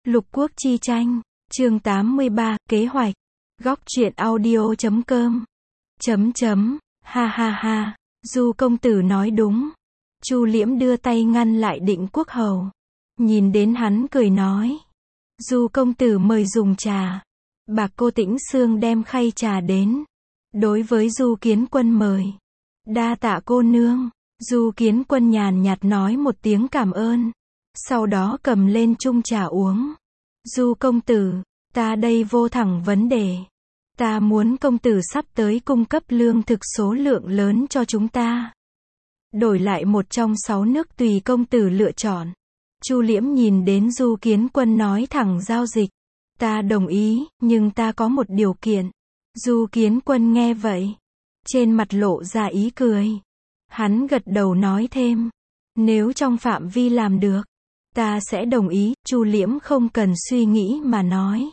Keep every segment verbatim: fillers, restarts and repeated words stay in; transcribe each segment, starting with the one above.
Lục Quốc chi tranh, chương tám mươi ba, kế hoạch. Góc truyện audio chấm com. Chấm chấm, ha ha ha, Du công tử nói đúng. Chu Liễm đưa tay ngăn lại Định Quốc hầu. Nhìn đến hắn cười nói. Du công tử mời dùng trà. Bạc Cô Tĩnh Sương đem khay trà đến. Đối với Du Kiến Quân mời. Đa tạ cô nương. Du Kiến Quân nhàn nhạt nói một tiếng cảm ơn. Sau đó cầm lên chung trà uống. Du công tử, ta đây vô thẳng vấn đề. Ta muốn công tử sắp tới cung cấp lương thực số lượng lớn cho chúng ta. Đổi lại một trong sáu nước tùy công tử lựa chọn. Chu Liễm nhìn đến Du Kiến Quân nói thẳng giao dịch. Ta đồng ý, nhưng ta có một điều kiện. Du Kiến Quân nghe vậy. Trên mặt lộ ra ý cười. Hắn gật đầu nói thêm. Nếu trong phạm vi làm được. Ta sẽ đồng ý, Chu Liễm không cần suy nghĩ mà nói.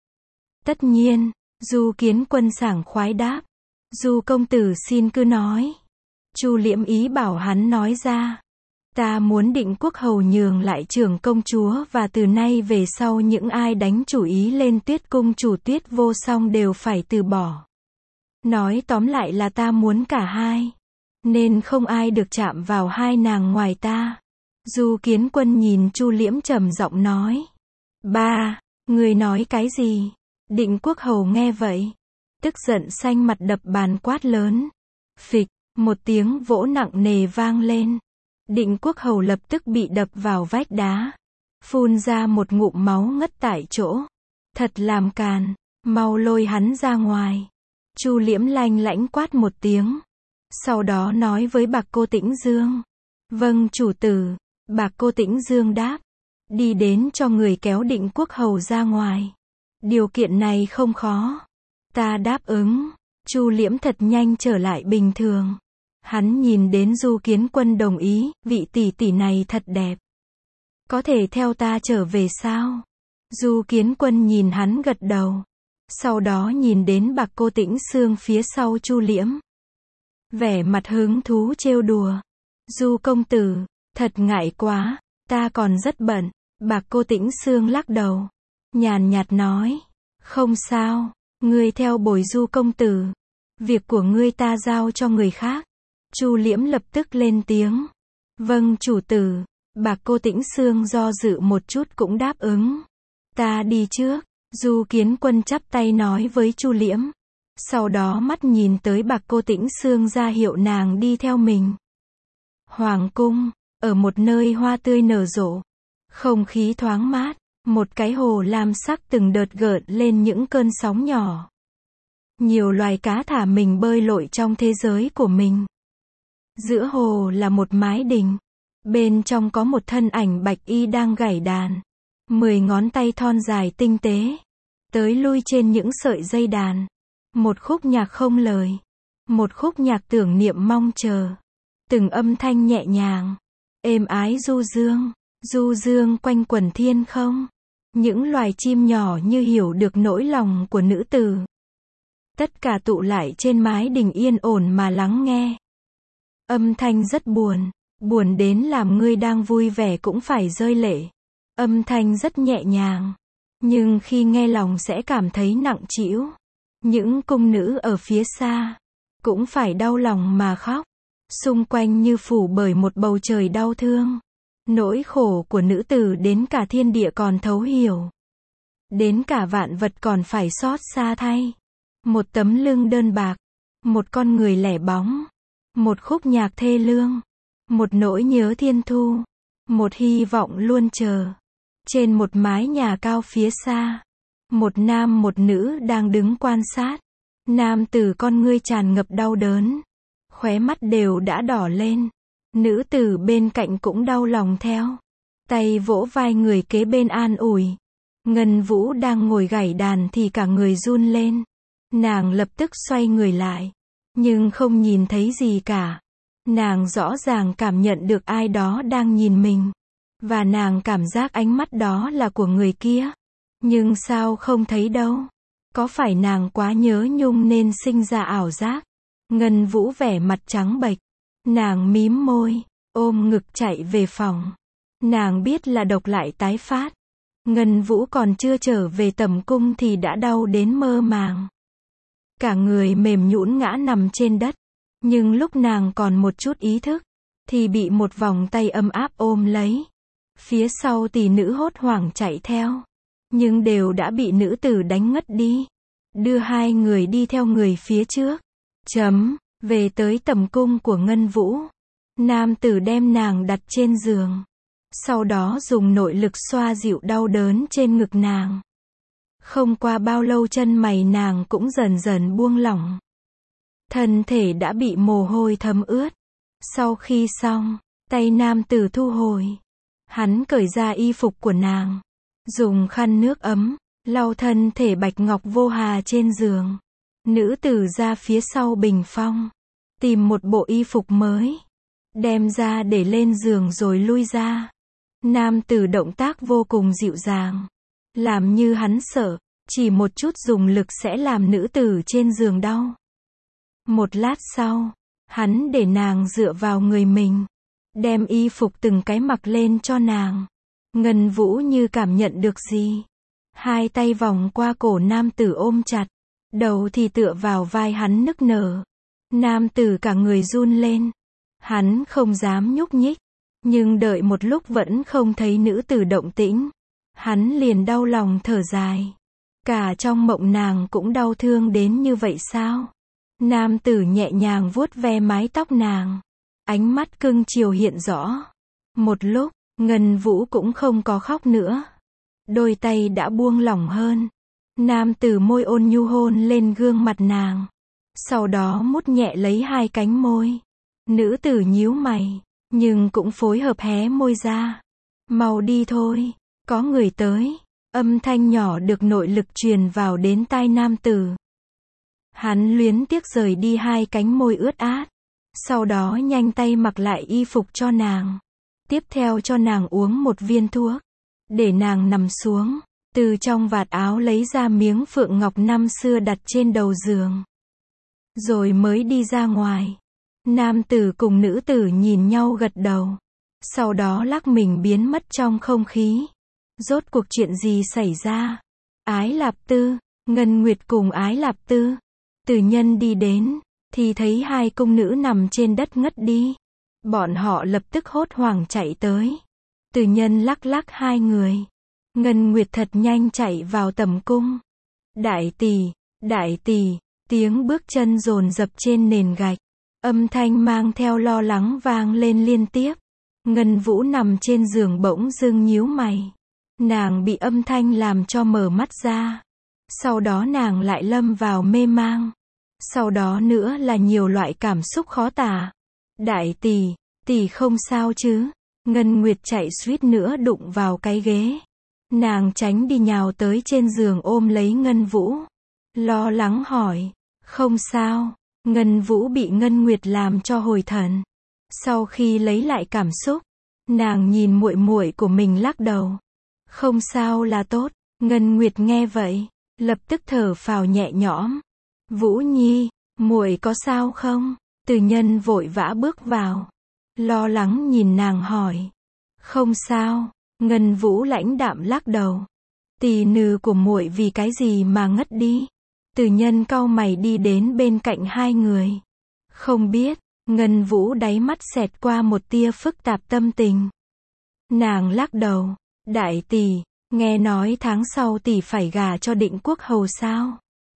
Tất nhiên, Du Kiến Quân sảng khoái đáp. Du công tử xin cứ nói. Chu Liễm ý bảo hắn nói ra. Ta muốn Định Quốc hầu nhường lại trưởng công chúa và từ nay về sau những ai đánh chủ ý lên Tuyết cung chủ Tuyết Vô Song đều phải từ bỏ. Nói tóm lại là ta muốn cả hai. Nên không ai được chạm vào hai nàng ngoài ta. Du Kiến Quân nhìn Chu Liễm trầm giọng nói. Ba, người nói cái gì? Định Quốc hầu nghe vậy. Tức giận xanh mặt đập bàn quát lớn. Phịch, một tiếng vỗ nặng nề vang lên. Định Quốc hầu lập tức bị đập vào vách đá. Phun ra một ngụm máu ngất tại chỗ. Thật làm càn, mau lôi hắn ra ngoài. Chu Liễm lanh lãnh quát một tiếng. Sau đó nói với Bạc Cô Tĩnh Dương. Vâng chủ tử. Bạc Cô Tĩnh Dương đáp. Đi đến cho người kéo Định Quốc hầu ra ngoài. Điều kiện này không khó. Ta đáp ứng. Chu Liễm thật nhanh trở lại bình thường. Hắn nhìn đến Du Kiến Quân đồng ý. Vị tỷ tỷ này thật đẹp. Có thể theo ta trở về sao? Du Kiến Quân nhìn hắn gật đầu. Sau đó nhìn đến Bạc Cô Tĩnh Sương phía sau Chu Liễm. Vẻ mặt hứng thú trêu đùa. Du công tử. Thật ngại quá, ta còn rất bận. Bạc Cô Tĩnh Sương lắc đầu. Nhàn nhạt nói. Không sao, ngươi theo bồi Du công tử. Việc của ngươi ta giao cho người khác. Chu Liễm lập tức lên tiếng. Vâng chủ tử. Bạc Cô Tĩnh Sương do dự một chút cũng đáp ứng. Ta đi trước. Du Kiến Quân chắp tay nói với Chu Liễm. Sau đó mắt nhìn tới Bạc Cô Tĩnh Sương ra hiệu nàng đi theo mình. Hoàng cung. Ở một nơi hoa tươi nở rộ. Không khí thoáng mát. Một cái hồ lam sắc từng đợt gợn lên những cơn sóng nhỏ. Nhiều loài cá thả mình bơi lội trong thế giới của mình. Giữa hồ là một mái đình. Bên trong có một thân ảnh bạch y đang gảy đàn. Mười ngón tay thon dài tinh tế. Tới lui trên những sợi dây đàn. Một khúc nhạc không lời. Một khúc nhạc tưởng niệm mong chờ. Từng âm thanh nhẹ nhàng. Êm ái du dương, du dương quanh quần thiên không. Những loài chim nhỏ như hiểu được nỗi lòng của nữ tử. Tất cả tụ lại trên mái đình yên ổn mà lắng nghe. Âm thanh rất buồn, buồn đến làm ngươi đang vui vẻ cũng phải rơi lệ. Âm thanh rất nhẹ nhàng, nhưng khi nghe lòng sẽ cảm thấy nặng trĩu. Những cung nữ ở phía xa, cũng phải đau lòng mà khóc. Xung quanh như phủ bởi một bầu trời đau thương. Nỗi khổ của nữ tử đến cả thiên địa còn thấu hiểu. Đến cả vạn vật còn phải xót xa thay. Một tấm lưng đơn bạc. Một con người lẻ bóng. Một khúc nhạc thê lương. Một nỗi nhớ thiên thu. Một hy vọng luôn chờ. Trên một mái nhà cao phía xa. Một nam một nữ đang đứng quan sát. Nam tử con ngươi tràn ngập đau đớn. Khóe mắt đều đã đỏ lên. Nữ tử bên cạnh cũng đau lòng theo. Tay vỗ vai người kế bên an ủi. Ngân Vũ đang ngồi gảy đàn thì cả người run lên. Nàng lập tức xoay người lại. Nhưng không nhìn thấy gì cả. Nàng rõ ràng cảm nhận được ai đó đang nhìn mình. Và nàng cảm giác ánh mắt đó là của người kia. Nhưng sao không thấy đâu? Có phải nàng quá nhớ nhung nên sinh ra ảo giác? Ngân Vũ vẻ mặt trắng bệch. Nàng mím môi, ôm ngực chạy về phòng. Nàng biết là độc lại tái phát. Ngân Vũ còn chưa trở về tẩm cung thì đã đau đến mơ màng. Cả người mềm nhũn ngã nằm trên đất. Nhưng lúc nàng còn một chút ý thức, thì bị một vòng tay ấm áp ôm lấy. Phía sau tỷ nữ hốt hoảng chạy theo. Nhưng đều đã bị nữ tử đánh ngất đi. Đưa hai người đi theo người phía trước. Chấm, về tới tẩm cung của Ngân Vũ. Nam tử đem nàng đặt trên giường. Sau đó dùng nội lực xoa dịu đau đớn trên ngực nàng. Không qua bao lâu chân mày nàng cũng dần dần buông lỏng. Thân thể đã bị mồ hôi thấm ướt. Sau khi xong, tay nam tử thu hồi. Hắn cởi ra y phục của nàng. Dùng khăn nước ấm, lau thân thể bạch ngọc vô hà trên giường. Nữ tử ra phía sau bình phong. Tìm một bộ y phục mới. Đem ra để lên giường rồi lui ra. Nam tử động tác vô cùng dịu dàng. Làm như hắn sợ, chỉ một chút dùng lực sẽ làm nữ tử trên giường đau. Một lát sau, hắn để nàng dựa vào người mình. Đem y phục từng cái mặc lên cho nàng. Ngân Vũ như cảm nhận được gì. Hai tay vòng qua cổ nam tử ôm chặt. Đầu thì tựa vào vai hắn nức nở. Nam tử cả người run lên. Hắn không dám nhúc nhích. Nhưng đợi một lúc vẫn không thấy nữ tử động tĩnh. Hắn liền đau lòng thở dài. Cả trong mộng nàng cũng đau thương đến như vậy sao? Nam tử nhẹ nhàng vuốt ve mái tóc nàng. Ánh mắt cưng chiều hiện rõ. Một lúc, Ngân Vũ cũng không có khóc nữa. Đôi tay đã buông lỏng hơn. Nam tử môi ôn nhu hôn lên gương mặt nàng. Sau đó mút nhẹ lấy hai cánh môi. Nữ tử nhíu mày, nhưng cũng phối hợp hé môi ra. Mau đi thôi, có người tới. Âm thanh nhỏ được nội lực truyền vào đến tai nam tử. Hắn luyến tiếc rời đi hai cánh môi ướt át. Sau đó nhanh tay mặc lại y phục cho nàng. Tiếp theo cho nàng uống một viên thuốc. Để nàng nằm xuống. Từ trong vạt áo lấy ra miếng phượng ngọc năm xưa đặt trên đầu giường. Rồi mới đi ra ngoài. Nam tử cùng nữ tử nhìn nhau gật đầu. Sau đó lắc mình biến mất trong không khí. Rốt cuộc chuyện gì xảy ra? Ái Lạp Tư, Ngân Nguyệt cùng Ái Lạp Tư. Từ nhân đi đến, thì thấy hai cung nữ nằm trên đất ngất đi. Bọn họ lập tức hốt hoảng chạy tới. Từ nhân lắc lắc hai người. Ngân Nguyệt thật nhanh chạy vào tẩm cung. Đại tỷ, đại tỷ, tiếng bước chân dồn dập trên nền gạch. Âm thanh mang theo lo lắng vang lên liên tiếp. Ngân Vũ nằm trên giường bỗng dưng nhíu mày. Nàng bị âm thanh làm cho mở mắt ra. Sau đó nàng lại lâm vào mê mang. Sau đó nữa là nhiều loại cảm xúc khó tả. Đại tỷ, tỷ không sao chứ? Ngân Nguyệt chạy suýt nữa đụng vào cái ghế. Nàng tránh đi nhào tới trên giường ôm lấy Ngân Vũ. Lo lắng hỏi. Không sao. Ngân Vũ bị Ngân Nguyệt làm cho hồi thần. Sau khi lấy lại cảm xúc, nàng nhìn muội muội của mình lắc đầu. Không sao là tốt. Ngân Nguyệt nghe vậy, lập tức thở phào nhẹ nhõm. Vũ Nhi, muội có sao không? Từ nhân vội vã bước vào. Lo lắng nhìn nàng hỏi. Không sao. Ngân Vũ lãnh đạm lắc đầu. Tỷ nừ của muội vì cái gì mà ngất đi? Từ nhân cau mày đi đến bên cạnh hai người. Không biết. Ngân Vũ đáy mắt xẹt qua một tia phức tạp tâm tình. Nàng lắc đầu. Đại tỷ, nghe nói tháng sau tỷ phải gả cho Định Quốc hầu sao?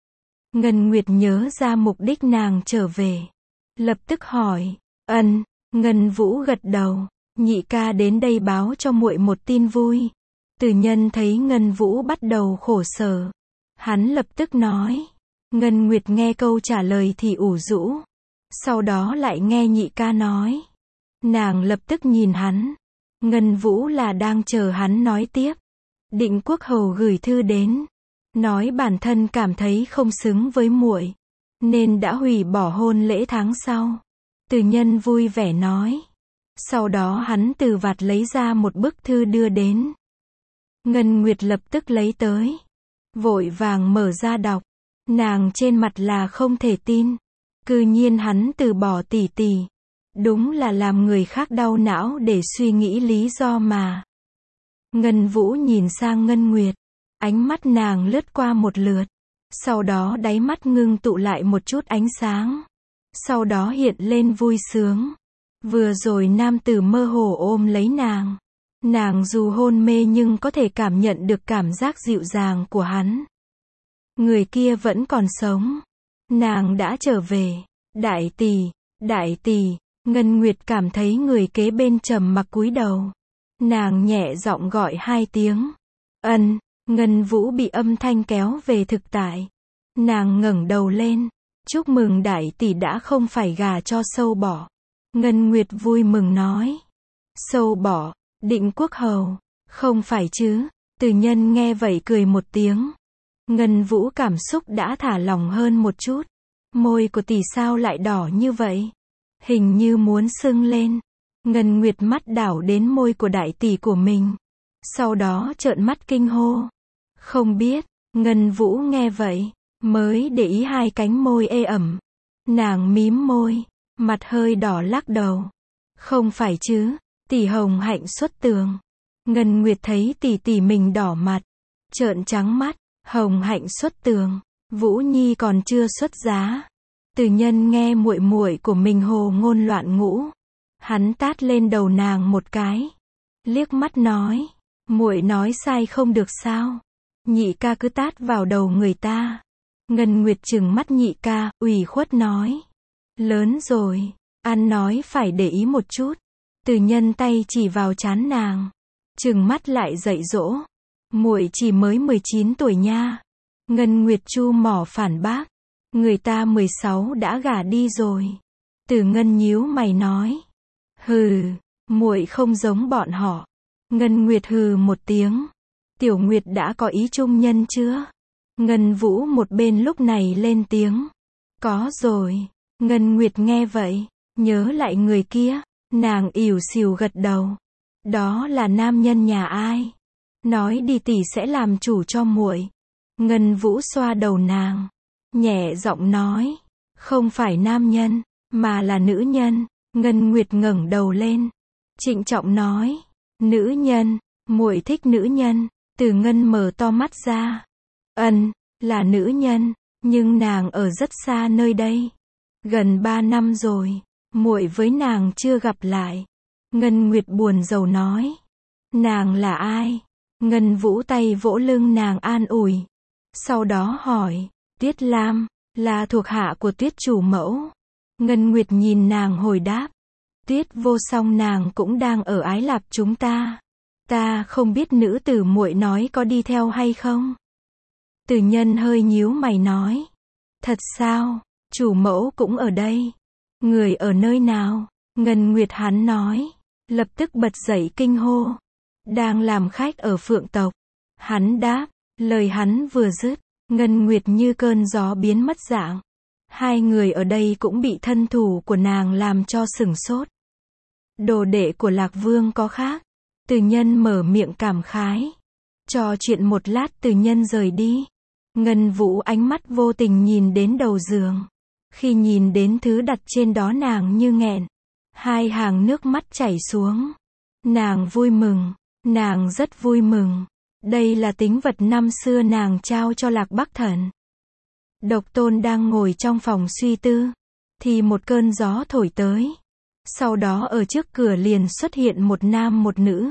Ngân Nguyệt nhớ ra mục đích nàng trở về. Lập tức hỏi. Ân. Ngân Vũ gật đầu. Nhị ca đến đây báo cho muội một tin vui. Từ nhân thấy Ngân Vũ bắt đầu khổ sở. Hắn lập tức nói. Ngân Nguyệt nghe câu trả lời thì ủ rũ. Sau đó lại nghe nhị ca nói. Nàng lập tức nhìn hắn. Ngân Vũ là đang chờ hắn nói tiếp. Định Quốc hầu gửi thư đến. Nói bản thân cảm thấy không xứng với muội. Nên đã hủy bỏ hôn lễ tháng sau. Từ nhân vui vẻ nói. Sau đó hắn từ vạt lấy ra một bức thư đưa đến. Ngân Nguyệt lập tức lấy tới. Vội vàng mở ra đọc. Nàng trên mặt là không thể tin. Cư nhiên hắn từ bỏ tỷ tỷ. Đúng là làm người khác đau não để suy nghĩ lý do mà. Ngân Vũ nhìn sang Ngân Nguyệt. Ánh mắt nàng lướt qua một lượt. Sau đó đáy mắt ngưng tụ lại một chút ánh sáng. Sau đó hiện lên vui sướng. Vừa rồi nam tử mơ hồ ôm lấy nàng. Nàng dù hôn mê nhưng có thể cảm nhận được cảm giác dịu dàng của hắn. Người kia vẫn còn sống. Nàng đã trở về. Đại tỷ, đại tỷ. Ngân Nguyệt cảm thấy người kế bên trầm mặc cúi đầu. Nàng nhẹ giọng gọi hai tiếng. Ân. Ngân Vũ bị âm thanh kéo về thực tại. Nàng ngẩng đầu lên. Chúc mừng đại tỷ đã không phải gà cho sâu bọ. Ngân Nguyệt vui mừng nói. Sâu bọ, Định Quốc Hầu. Không phải chứ. Từ Nhân nghe vậy cười một tiếng. Ngân Vũ cảm xúc đã thả lỏng hơn một chút. Môi của tỷ sao lại đỏ như vậy? Hình như muốn sưng lên. Ngân Nguyệt mắt đảo đến môi của đại tỷ của mình. Sau đó trợn mắt kinh hô. Không biết. Ngân Vũ nghe vậy, mới để ý hai cánh môi ê ẩm. Nàng mím môi, mặt hơi đỏ lắc đầu. Không phải chứ, tỷ Hồng Hạnh xuất tường. Ngân Nguyệt thấy tỷ tỷ mình đỏ mặt, trợn trắng mắt. Hồng Hạnh xuất tường, Vũ Nhi còn chưa xuất giá. Từ Nhân nghe muội muội của mình hồ ngôn loạn ngũ, hắn tát lên đầu nàng một cái, liếc mắt nói, muội nói sai không được sao? Nhị ca cứ tát vào đầu người ta. Ngân Nguyệt trừng mắt nhị ca, ủy khuất nói, lớn rồi, ăn nói phải để ý một chút. Từ Nhân tay chỉ vào trán nàng, trừng mắt lại dạy dỗ, muội chỉ mới mười chín tuổi nha. Ngân Nguyệt chu mỏ phản bác, người ta mười sáu đã gả đi rồi. Từ Ngân nhíu mày nói, hừ, muội không giống bọn họ. Ngân Nguyệt hừ một tiếng, Tiểu Nguyệt đã có ý trung nhân chưa? Ngân Vũ một bên lúc này lên tiếng, có rồi. Ngân Nguyệt nghe vậy, nhớ lại người kia, nàng ỉu xìu gật đầu. Đó là nam nhân nhà ai? Nói đi tỷ sẽ làm chủ cho muội. Ngân Vũ xoa đầu nàng, nhẹ giọng nói, không phải nam nhân, mà là nữ nhân. Ngân Nguyệt ngẩng đầu lên, trịnh trọng nói, nữ nhân, muội thích nữ nhân. Từ Ngân mở to mắt ra, ân, là nữ nhân, nhưng nàng ở rất xa nơi đây. Gần ba năm rồi, muội với nàng chưa gặp lại. Ngân Nguyệt buồn rầu nói, nàng là ai? Ngân Vũ tay vỗ lưng nàng an ủi. Sau đó hỏi, Tiết Lam, là thuộc hạ của Tiết chủ mẫu. Ngân Nguyệt nhìn nàng hồi đáp, Tiết vô song nàng cũng đang ở Ái Lạp chúng ta. Ta không biết nữ tử muội nói có đi theo hay không? Từ Nhân hơi nhíu mày nói, thật sao, chủ mẫu cũng ở đây. Người ở nơi nào? Ngân Nguyệt hắn nói, lập tức bật dậy kinh hô, đang làm khách ở Phượng tộc. Hắn đáp, lời hắn vừa dứt, Ngân Nguyệt như cơn gió biến mất dạng. Hai người ở đây cũng bị thân thủ của nàng làm cho sửng sốt. Đồ đệ của Lạc Vương có khác. Từ Nhân mở miệng cảm khái. Trò chuyện một lát Từ Nhân rời đi. Ngân Vũ ánh mắt vô tình nhìn đến đầu giường. Khi nhìn đến thứ đặt trên đó nàng như nghẹn. Hai hàng nước mắt chảy xuống. Nàng vui mừng. Nàng rất vui mừng. Đây là tính vật năm xưa nàng trao cho Lạc Bắc Thần. Độc Tôn đang ngồi trong phòng suy tư. Thì một cơn gió thổi tới. Sau đó ở trước cửa liền xuất hiện một nam một nữ.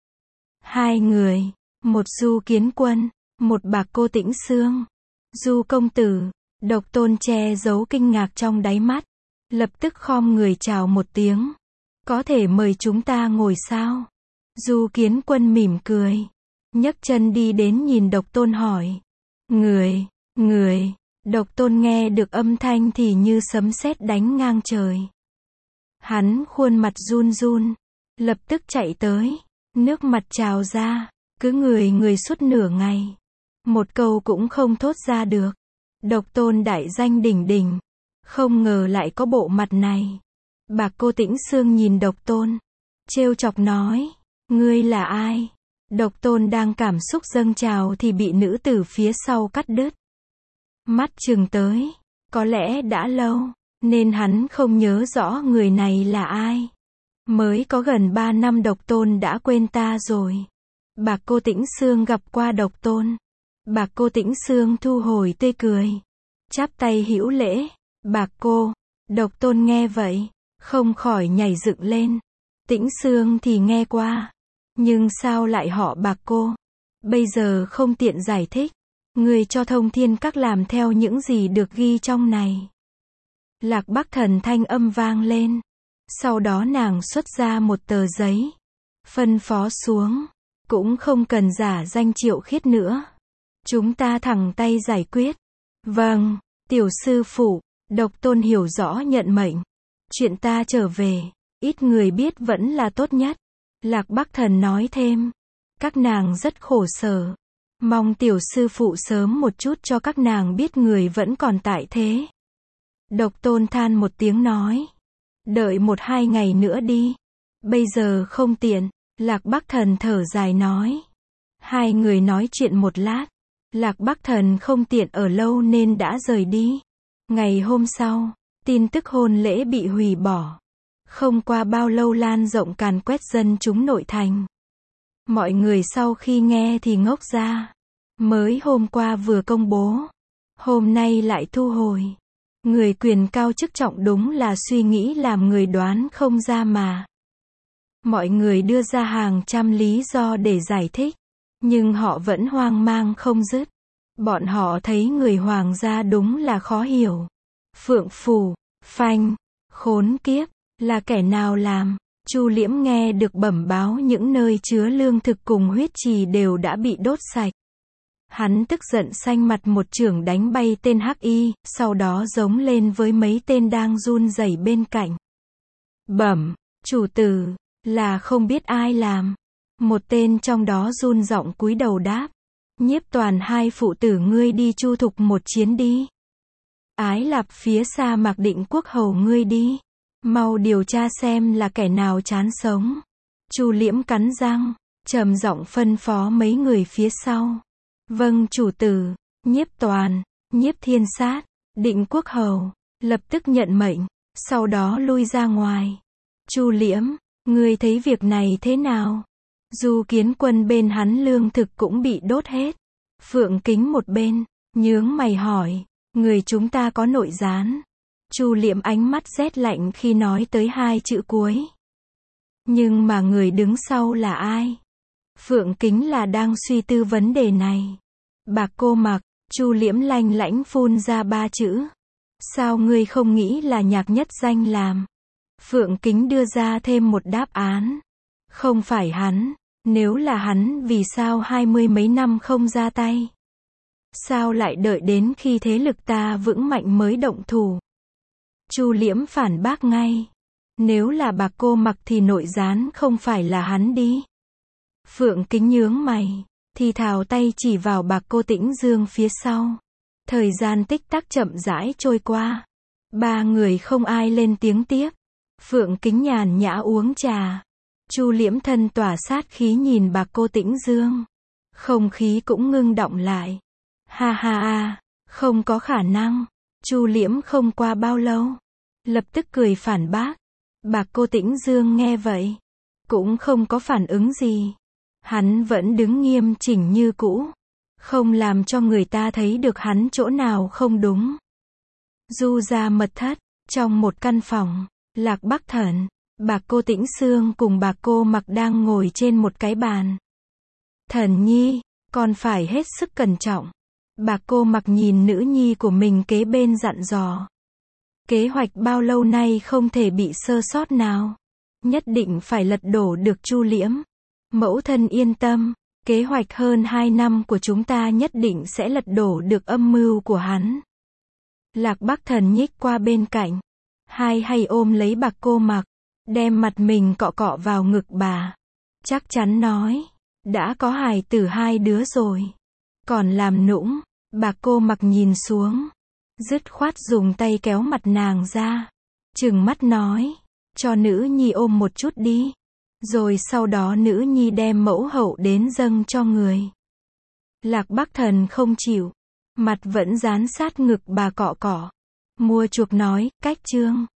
Hai người. Một Du Kiến Quân. Một Bạc Cô Tĩnh Xương. Du công tử. Độc Tôn che giấu kinh ngạc trong đáy mắt. Lập tức khom người chào một tiếng. Có thể mời chúng ta ngồi sao? Du Kiến Quân mỉm cười. Nhấc chân đi đến nhìn Độc Tôn hỏi. Người, người. Độc Tôn nghe được âm thanh thì như sấm sét đánh ngang trời. Hắn khuôn mặt run run. Lập tức chạy tới. Nước mặt trào ra. Cứ người người suốt nửa ngày. Một câu cũng không thốt ra được. Độc Tôn đại danh đỉnh đỉnh. Không ngờ lại có bộ mặt này. Bạc Cô Tĩnh Xương nhìn Độc Tôn. Trêu chọc nói. Ngươi là ai? Độc Tôn đang cảm xúc dâng trào thì bị nữ tử phía sau cắt đứt. Mắt trừng tới. Có lẽ đã lâu, nên hắn không nhớ rõ người này là ai. Mới có gần ba năm Độc Tôn đã quên ta rồi. Bạc Cô Tĩnh Xương gặp qua Độc Tôn. Bạc Cô Tĩnh Xương thu hồi tươi cười, chắp tay hữu lễ. Bạc cô. Độc Tôn nghe vậy, không khỏi nhảy dựng lên. Tĩnh Xương thì nghe qua, nhưng sao lại họ Bạc cô? Bây giờ không tiện giải thích. Người cho Thông Thiên Các làm theo những gì được ghi trong này. Lạc Bắc Thần thanh âm vang lên. Sau đó nàng xuất ra một tờ giấy, phân phó xuống, cũng không cần giả danh Triệu Khiết nữa. Chúng ta thẳng tay giải quyết. Vâng, tiểu sư phụ. Độc Tôn hiểu rõ nhận mệnh. Chuyện ta trở về, ít người biết vẫn là tốt nhất. Lạc Bắc Thần nói thêm. Các nàng rất khổ sở. Mong tiểu sư phụ sớm một chút cho các nàng biết người vẫn còn tại thế. Độc Tôn than một tiếng nói. Đợi một hai ngày nữa đi. Bây giờ không tiện. Lạc Bắc Thần thở dài nói. Hai người nói chuyện một lát. Lạc Bắc Thần không tiện ở lâu nên đã rời đi. Ngày hôm sau, tin tức hôn lễ bị hủy bỏ. Không qua bao lâu lan rộng càn quét dân chúng nội thành. Mọi người sau khi nghe thì ngốc ra. Mới hôm qua vừa công bố, hôm nay lại thu hồi. Người quyền cao chức trọng đúng là suy nghĩ làm người đoán không ra mà. Mọi người đưa ra hàng trăm lý do để giải thích, nhưng họ vẫn hoang mang không dứt. Bọn họ thấy người hoàng gia đúng là khó hiểu. Phượng Phù, phanh, khốn kiếp, là kẻ nào làm? Chu Liễm nghe được bẩm báo những nơi chứa lương thực cùng huyết trì đều đã bị đốt sạch. Hắn tức giận xanh mặt một chưởng đánh bay tên Hắc Y, sau đó giống lên với mấy tên đang run rẩy bên cạnh. Bẩm, chủ tử, là không biết ai làm. Một tên trong đó run giọng cúi đầu đáp. Nhiếp Toàn hai phụ tử ngươi đi chu thục một chiến đi. Ái Lạp phía xa Mạc Định Quốc hầu ngươi đi. Mau điều tra xem là kẻ nào chán sống. Chu Liễm cắn răng, trầm giọng phân phó mấy người phía sau. Vâng chủ tử. Nhiếp Toàn, Nhiếp Thiên Sát, Định Quốc hầu lập tức nhận mệnh, sau đó lui ra ngoài. Chu Liễm, ngươi thấy việc này thế nào? Du Kiến Quân bên hắn lương thực cũng bị đốt hết. Phượng Kính một bên, nhướng mày hỏi, người chúng ta có nội gián. Chu Liễm ánh mắt rét lạnh khi nói tới hai chữ cuối. Nhưng mà người đứng sau là ai? Phượng Kính là đang suy tư vấn đề này. Bạc Cô Mặc. Chu Liễm lanh lãnh phun ra ba chữ. Sao ngươi không nghĩ là Nhạc Nhất Danh làm? Phượng Kính đưa ra thêm một đáp án. Không phải hắn. Nếu là hắn, vì sao hai mươi mấy năm không ra tay? Sao lại đợi đến khi thế lực ta vững mạnh mới động thủ? Chu Liễm phản bác ngay. Nếu là Bạc Cô Mặc thì nội gián không phải là hắn đi. Phượng Kính nhướng mày, thì thào tay chỉ vào Bạc Cô Tĩnh Dương phía sau. Thời gian tích tắc chậm rãi trôi qua. Ba người không ai lên tiếng tiếp. Phượng Kính nhàn nhã uống trà. Chu Liễm thân tỏa sát khí nhìn Bạc Cô Tĩnh Dương. Không khí cũng ngưng động lại. Ha ha ha, không có khả năng. Chu Liễm không qua bao lâu, lập tức cười phản bác. Bạc Cô Tĩnh Dương nghe vậy, cũng không có phản ứng gì. Hắn vẫn đứng nghiêm chỉnh như cũ, không làm cho người ta thấy được hắn chỗ nào không đúng. Du ra mật thất, trong một căn phòng, Lạc Bắc Thần, Bạc Cô Tĩnh Xương cùng Bạc Cô Mặc đang ngồi trên một cái bàn. Thần nhi, còn phải hết sức cẩn trọng. Bạc Cô Mặc nhìn nữ nhi của mình kế bên dặn dò. Kế hoạch bao lâu nay không thể bị sơ sót nào. Nhất định phải lật đổ được Chu Liễm. Mẫu thân yên tâm, kế hoạch hơn hai năm của chúng ta nhất định sẽ lật đổ được âm mưu của hắn. Lạc Bắc Thần nhích qua bên cạnh, hai hay ôm lấy Bạc Cô Mặc, đem mặt mình cọ cọ vào ngực bà. Chắc chắn nói, đã có hài tử hai đứa rồi. Còn làm nũng. Bạc Cô Mặc nhìn xuống, dứt khoát dùng tay kéo mặt nàng ra, trừng mắt nói, cho nữ nhi ôm một chút đi. Rồi sau đó nữ nhi đem mẫu hậu đến dâng cho người. Lạc Bắc Thần không chịu, mặt vẫn dán sát ngực bà cọ cọ. Mua chuộc nói, cách chương.